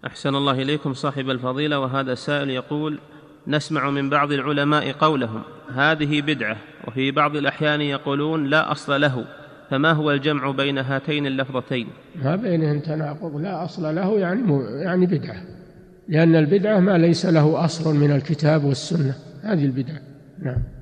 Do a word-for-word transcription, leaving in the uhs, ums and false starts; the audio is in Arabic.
أحسن الله إليكم صاحب الفضيلة، وهذا سائل يقول: نسمع من بعض العلماء قولهم هذه بدعة، وفي بعض الأحيان يقولون لا أصل له، فما هو الجمع بين هاتين اللفظتين؟ ما بينهم تناقض، لا أصل له يعني يعني بدعة، لأن البدعة ما ليس له أصل من الكتاب والسنة، هذه البدعة. نعم.